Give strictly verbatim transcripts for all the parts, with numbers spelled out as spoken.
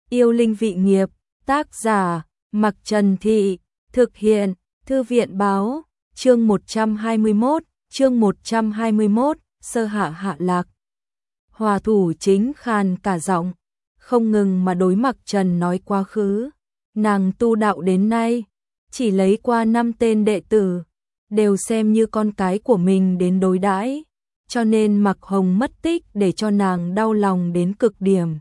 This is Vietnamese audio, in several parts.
Yêu linh vị nghiệp, tác giả, Mặc Trần Thị, thực hiện, Thư viện báo, chương một trăm hai mươi mốt, chương một trăm hai mươi mốt, sơ hạ hạ lạc. Hòa Thủ Chính khàn cả giọng, không ngừng mà đối Mặc Trần nói quá khứ. Nàng tu đạo đến nay, chỉ lấy qua năm tên đệ tử, đều xem như con cái của mình đến đối đãi, cho nên Mặc Hồng mất tích để cho nàng đau lòng đến cực điểm.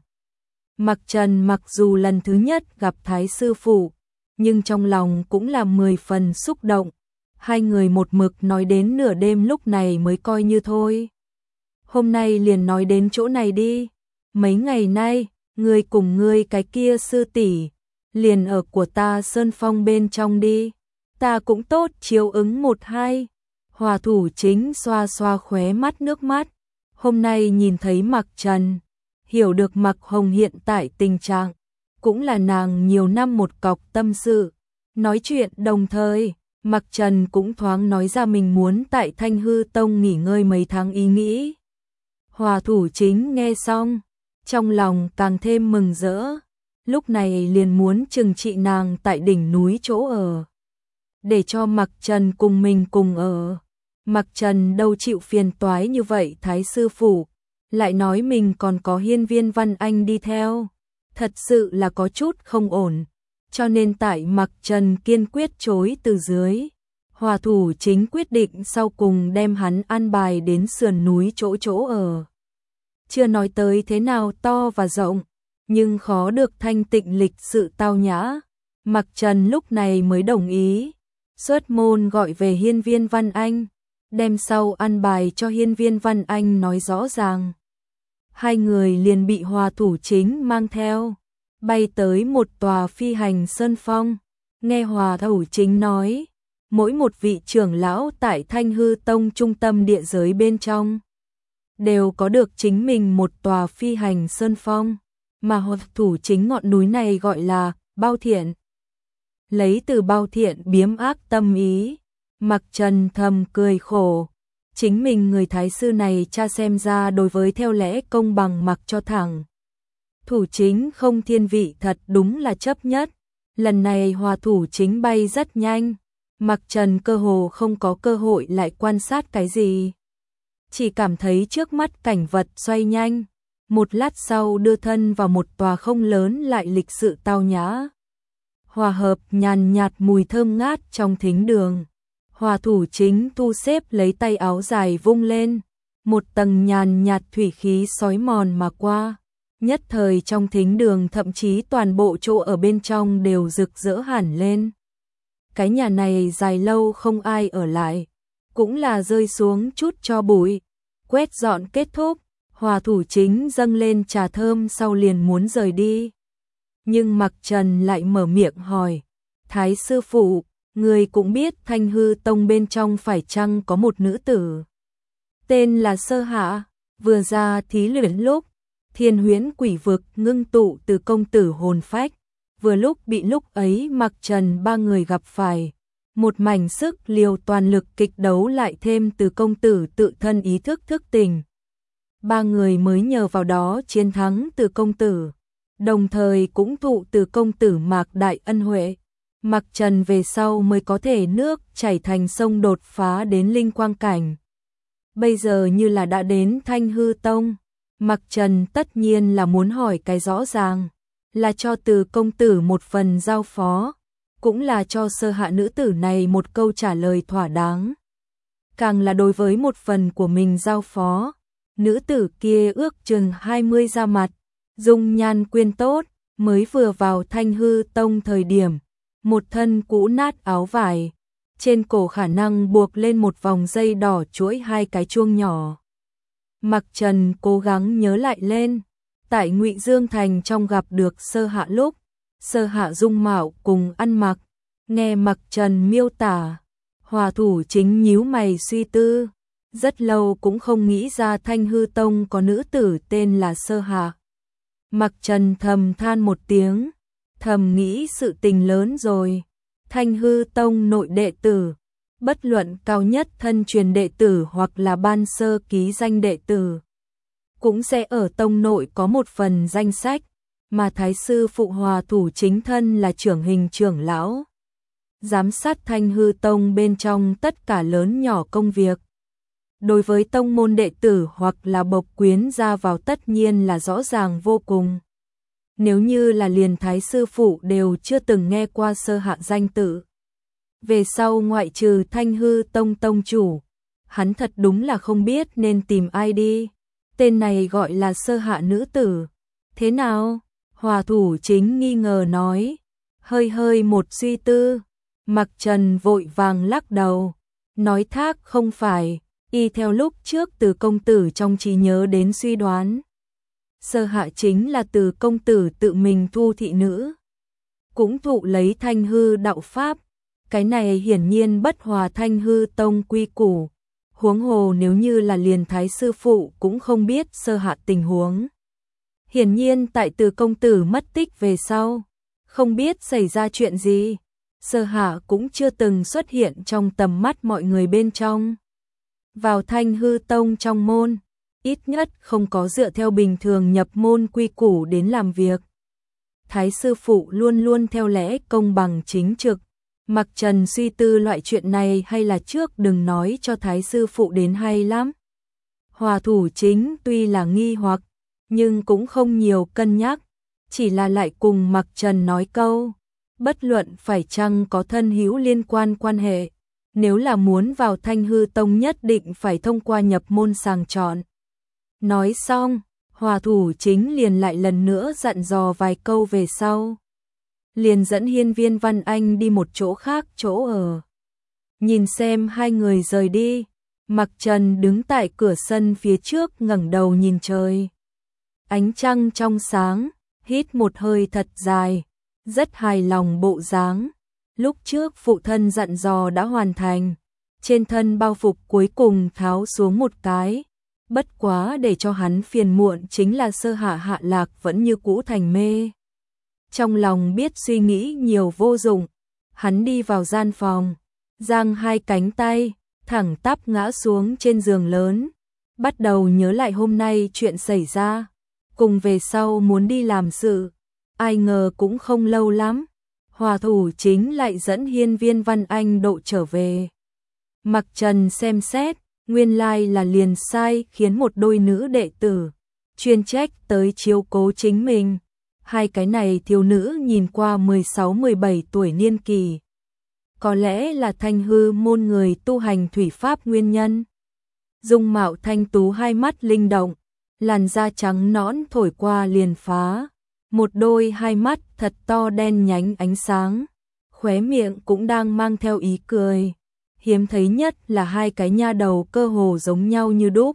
Mặc Trần mặc dù lần thứ nhất gặp Thái sư phụ, nhưng trong lòng cũng là mười phần xúc động. Hai người một mực nói đến nửa đêm lúc này mới coi như thôi. Hôm nay liền nói đến chỗ này đi. Mấy ngày nay, ngươi cùng ngươi cái kia sư tỷ liền ở của ta Sơn Phong bên trong đi. Ta cũng tốt chiếu ứng một hai. Hòa Thủ Chính xoa xoa khóe mắt nước mắt. Hôm nay nhìn thấy Mặc Trần, hiểu được Mặc Hồng hiện tại tình trạng, cũng là nàng nhiều năm một cọc tâm sự. Nói chuyện đồng thời, Mặc Trần cũng thoáng nói ra mình muốn tại Thanh Hư Tông nghỉ ngơi mấy tháng ý nghĩ. Hòa Thủ Chính nghe xong, trong lòng càng thêm mừng rỡ, lúc này liền muốn trừng trị nàng tại đỉnh núi chỗ ở, để cho Mặc Trần cùng mình cùng ở. Mặc Trần đâu chịu phiền toái như vậy Thái sư phụ, lại nói mình còn có Hiên Viên Văn Anh đi theo, thật sự là có chút không ổn, cho nên tại Mặc Trần kiên quyết chối từ dưới, Hòa Thủ Chính quyết định sau cùng đem hắn an bài đến sườn núi chỗ chỗ ở. Chưa nói tới thế nào to và rộng, nhưng khó được thanh tịnh lịch sự tao nhã, Mặc Trần lúc này mới đồng ý, xuất môn gọi về Hiên Viên Văn Anh, đem sau an bài cho Hiên Viên Văn Anh nói rõ ràng. Hai người liền bị Hòa Thủ Chính mang theo, bay tới một tòa phi hành sơn phong. Nghe Hòa Thủ Chính nói, mỗi một vị trưởng lão tại Thanh Hư Tông trung tâm địa giới bên trong đều có được chính mình một tòa phi hành sơn phong, mà Hòa Thủ Chính ngọn núi này gọi là Bao Thiện. Lấy từ Bao Thiện biếm ác tâm ý, Mặc Trần thầm cười khổ, chính mình người thái sư này cha xem ra đối với theo lẽ công bằng mặc cho thẳng. Thủ Chính không thiên vị thật đúng là chấp nhất. Lần này Hòa Thủ Chính bay rất nhanh, Mặc Trần cơ hồ không có cơ hội lại quan sát cái gì, chỉ cảm thấy trước mắt cảnh vật xoay nhanh, một lát sau đưa thân vào một tòa không lớn lại lịch sự tao nhã, hòa hợp nhàn nhạt mùi thơm ngát trong thính đường. Hòa Thủ Chính thu xếp lấy tay áo dài vung lên, một tầng nhàn nhạt thủy khí xói mòn mà qua, nhất thời trong thính đường thậm chí toàn bộ chỗ ở bên trong đều rực rỡ hẳn lên. Cái nhà này dài lâu không ai ở lại, cũng là rơi xuống chút cho bụi, quét dọn kết thúc, Hòa Thủ Chính dâng lên trà thơm sau liền muốn rời đi. Nhưng Mặc Trần lại mở miệng hỏi, Thái sư phụ, người cũng biết Thanh Hư Tông bên trong phải chăng có một nữ tử tên là Sơ Hạ, vừa ra thí luyện lúc Thiên Huyễn Quỷ Vực ngưng tụ từ công tử hồn phách, vừa lúc bị lúc ấy Mặc Trần ba người gặp phải, một mảnh sức liều toàn lực kịch đấu lại thêm từ công tử tự thân ý thức thức tỉnh, ba người mới nhờ vào đó chiến thắng từ công tử, đồng thời cũng thụ từ công tử Mạc đại ân huệ. Mặc Trần về sau mới có thể nước chảy thành sông đột phá đến linh quang cảnh. Bây giờ như là đã đến Thanh Hư Tông, Mặc Trần tất nhiên là muốn hỏi cái rõ ràng, là cho từ công tử một phần giao phó, cũng là cho Sơ Hạ nữ tử này một câu trả lời thỏa đáng. Càng là đối với một phần của mình giao phó, nữ tử kia ước chừng hai mươi ra mặt, dung nhan quyên tốt, mới vừa vào Thanh Hư Tông thời điểm, một thân cũ nát áo vải, trên cổ khả năng buộc lên một vòng dây đỏ chuỗi hai cái chuông nhỏ. Mặc Trần cố gắng nhớ lại lên, tại Ngụy Dương Thành trong gặp được Sơ Hạ lúc, Sơ Hạ dung mạo cùng ăn mặc, nghe Mặc Trần miêu tả, Hòa Thủ Chính nhíu mày suy tư, rất lâu cũng không nghĩ ra Thanh Hư Tông có nữ tử tên là Sơ Hạ. Mặc Trần thầm than một tiếng, thầm nghĩ sự tình lớn rồi, Thanh Hư Tông nội đệ tử, bất luận cao nhất thân truyền đệ tử hoặc là ban sơ ký danh đệ tử, cũng sẽ ở tông nội có một phần danh sách, mà Thái sư phụ Hòa Thủ Chính thân là trưởng hình trưởng lão, giám sát Thanh Hư Tông bên trong tất cả lớn nhỏ công việc. Đối với tông môn đệ tử hoặc là bộc quyến ra vào tất nhiên là rõ ràng vô cùng. Nếu như là liền Thái sư phụ đều chưa từng nghe qua Sơ Hạ danh tự. Về sau ngoại trừ Thanh Hư Tông tông chủ, hắn thật đúng là không biết nên tìm ai đi. Tên này gọi là Sơ Hạ nữ tử. Thế nào? Hòa Thủ Chính nghi ngờ nói. Hơi hơi một suy tư. Mặc Trần vội vàng lắc đầu. Nói thác không phải. Y theo lúc trước Từ công tử trong trí nhớ đến suy đoán. Sơ Hạ chính là Từ công tử tự mình thu thị nữ. Cũng thụ lấy Thanh Hư đạo pháp. Cái này hiển nhiên bất hòa Thanh Hư Tông quy củ. Huống hồ nếu như là liền Thái sư phụ cũng không biết Sơ Hạ tình huống. Hiển nhiên tại Từ công tử mất tích về sau, không biết xảy ra chuyện gì, Sơ Hạ cũng chưa từng xuất hiện trong tầm mắt mọi người bên trong. Vào Thanh Hư Tông trong môn, ít nhất không có dựa theo bình thường nhập môn quy củ đến làm việc. Thái sư phụ luôn luôn theo lẽ công bằng chính trực. Mặc Trần suy tư loại chuyện này hay là trước đừng nói cho Thái sư phụ đến hay lắm. Hòa Thủ Chính tuy là nghi hoặc, nhưng cũng không nhiều cân nhắc, chỉ là lại cùng Mặc Trần nói câu, bất luận phải chăng có thân hữu liên quan quan hệ, nếu là muốn vào Thanh Hư Tông nhất định phải thông qua nhập môn sàng chọn. Nói xong, Hòa Thủ Chính liền lại lần nữa dặn dò vài câu về sau. Liền dẫn Hiên Viên Văn Anh đi một chỗ khác chỗ ở. Nhìn xem hai người rời đi, Mặc Trần đứng tại cửa sân phía trước ngẩng đầu nhìn trời. Ánh trăng trong sáng, hít một hơi thật dài, rất hài lòng bộ dáng. Lúc trước phụ thân dặn dò đã hoàn thành, trên thân bao phục cuối cùng tháo xuống một cái. Bất quá để cho hắn phiền muộn chính là Sơ Hạ Hạ Lạc vẫn như cũ thành mê. Trong lòng biết suy nghĩ nhiều vô dụng, hắn đi vào gian phòng, giang hai cánh tay, thẳng tắp ngã xuống trên giường lớn, bắt đầu nhớ lại hôm nay chuyện xảy ra, cùng về sau muốn đi làm sự, ai ngờ cũng không lâu lắm, Hòa Thủ Chính lại dẫn Hiên Viên Văn Anh độ trở về. Mặc Trần xem xét, nguyên lai là liền sai khiến một đôi nữ đệ tử, chuyên trách tới chiếu cố chính mình. Hai cái này thiếu nữ nhìn qua mười sáu mười bảy tuổi niên kỳ. Có lẽ là Thanh Hư môn người tu hành thủy pháp nguyên nhân. Dung mạo thanh tú, hai mắt linh động, làn da trắng nõn thổi qua liền phá. Một đôi hai mắt thật to đen nhánh ánh sáng. Khóe miệng cũng đang mang theo ý cười. Hiếm thấy nhất là hai cái nha đầu cơ hồ giống nhau như đúc.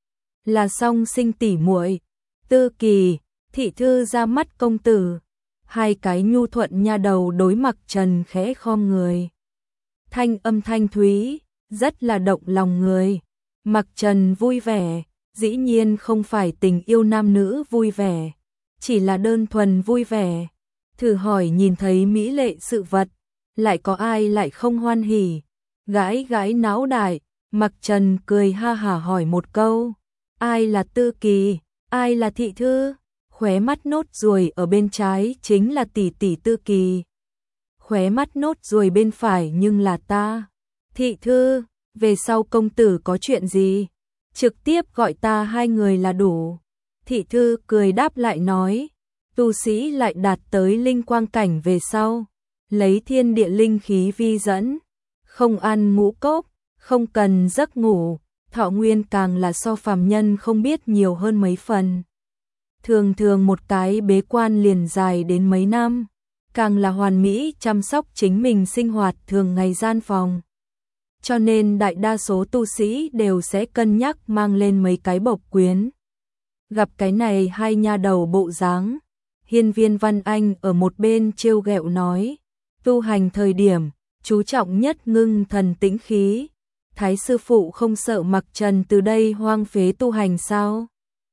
Là song sinh tỷ muội. Tư Kỳ, thị thư ra mắt công tử. Hai cái nhu thuận nha đầu đối Mặc Trần khẽ khom người. Thanh âm thanh thúy, rất là động lòng người. Mặc Trần vui vẻ, dĩ nhiên không phải tình yêu nam nữ vui vẻ, chỉ là đơn thuần vui vẻ. Thử hỏi nhìn thấy mỹ lệ sự vật, lại có ai lại không hoan hỉ. Gãi gãi não đại, Mặc Trần cười ha hả hỏi một câu. Ai là Tư Kỳ, ai là thị thư? Khóe mắt nốt ruồi ở bên trái chính là tỷ tỷ Tư Kỳ. Khóe mắt nốt ruồi bên phải nhưng là ta. Thị thư, về sau công tử có chuyện gì? Trực tiếp gọi ta hai người là đủ. Thị thư cười đáp lại nói. Tu sĩ lại đạt tới linh quang cảnh về sau. Lấy thiên địa linh khí vi dẫn. Không ăn ngũ cốc, không cần giấc ngủ. Thọ nguyên càng là so phàm nhân không biết nhiều hơn mấy phần. Thường thường một cái bế quan liền dài đến mấy năm, càng là hoàn mỹ chăm sóc chính mình sinh hoạt thường ngày gian phòng. Cho nên đại đa số tu sĩ đều sẽ cân nhắc mang lên mấy cái bộc quyến. Gặp cái này hai nha đầu bộ dáng, Hiên Viên Văn Anh ở một bên trêu ghẹo nói, tu hành thời điểm, chú trọng nhất ngưng thần tĩnh khí. Thái sư phụ không sợ Mặc Trần từ đây hoang phế tu hành sao?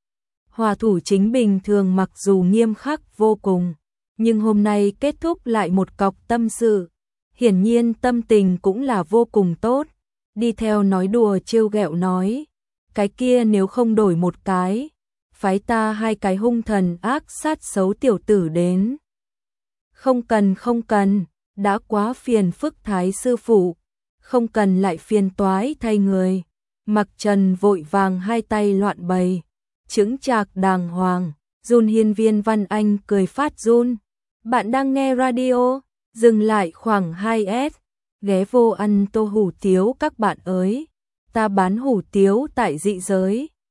Hòa Thủ Chính bình thường mặc dù nghiêm khắc vô cùng, nhưng hôm nay kết thúc lại một cọc tâm sự. Hiển nhiên tâm tình cũng là vô cùng tốt. Đi theo nói đùa trêu ghẹo nói, cái kia nếu không đổi một cái, phái ta hai cái hung thần ác sát xấu tiểu tử đến. Không cần không cần, đã quá phiền phức Thái sư phụ, không cần lại phiền toái thay người. Mặc Trần vội vàng hai tay loạn bày, chững chạc đàng hoàng, run hiên viên Văn Anh cười phát run. Bạn đang nghe radio, dừng lại khoảng hai S, ghé vô ăn tô hủ tiếu các bạn ơi, ta bán hủ tiếu tại dị giới.